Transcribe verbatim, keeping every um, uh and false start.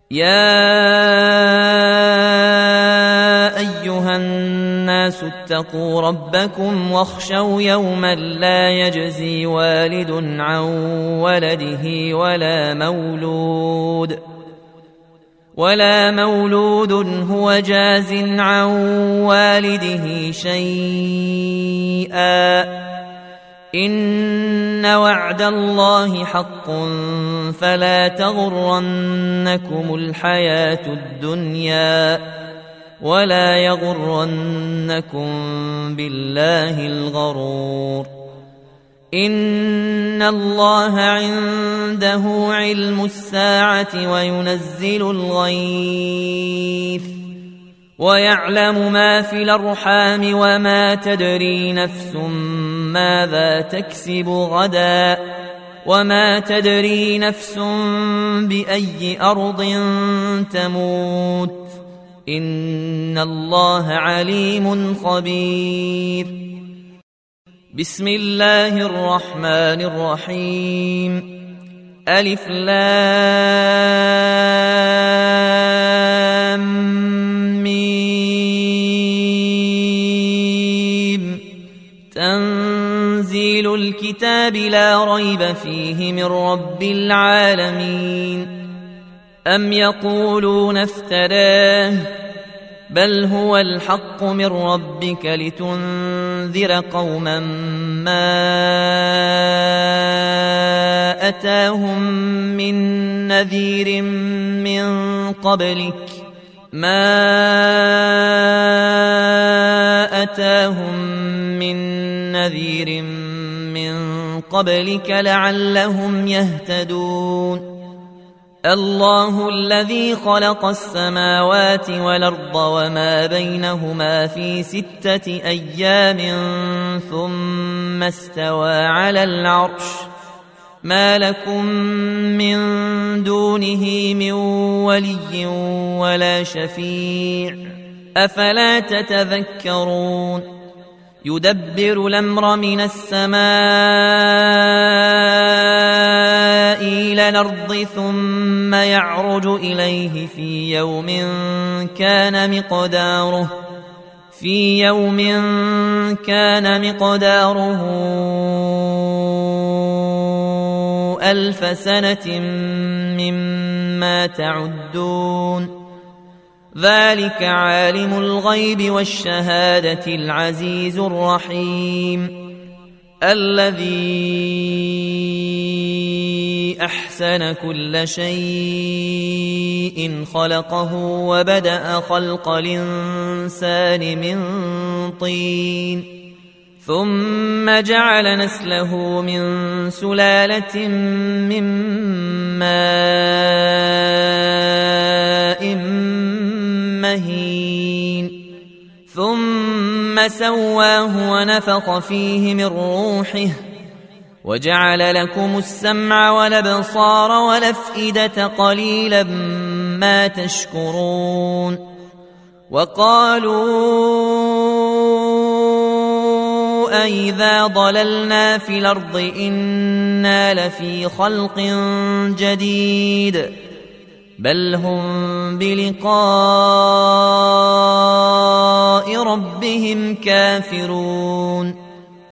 يا أيها الناس اتقوا ربكم واخشوا يوما لا يجزي والد عن ولده ولا مولود ولا مولود هو جاز عن والده شيئا إن وعد الله حق فلا تغرنكم الحياة الدنيا ولا يغرنكم بالله الغرور إن الله عنده علم الساعة وينزل الغيث ويعلم ما في الأرحام وما تدري نفس ماذا تكسب غدا وما تدري نفس بأي أرض تموت إن الله عليم خبير. بسم الله الرحمن الرحيم. ألف لام ميم. تنزيل الكتاب لا ريب فيه من رب العالمين. أم يقولون افتراه بل هو الحق من ربك لتنذر قوما ما أتاهم من نذير من قبلك ما أتاهم من نذير من قبلك لعلهم يهتدون. الله الذي خلق السماوات والأرض وما بينهما في ستة أيام ثم استوى على العرش ما لكم من دونه من ولي ولا شفيع أفلا تتذكرون. يدبر الأمر من السماء إلى الأرض ثم يعرج إليه في يوم كان مقداره في يوم كان مقداره ألف سنة مما تعدون. ذلك عالم الغيب والشهادة العزيز الرحيم الذي أحسن كل شيء خلقه وبدأ خلق الإنسان من طين ثم جعل نسله من سلالة من ماء مهين ثم سواه ونفخ فيه من روحه وجعل لكم السمع والأبصار والأفئدة قليلا ما تشكرون. وقالوا أئذا ضللنا في الأرض إنا لفي خلق جديد بل هم بلقاء ربهم كافرون.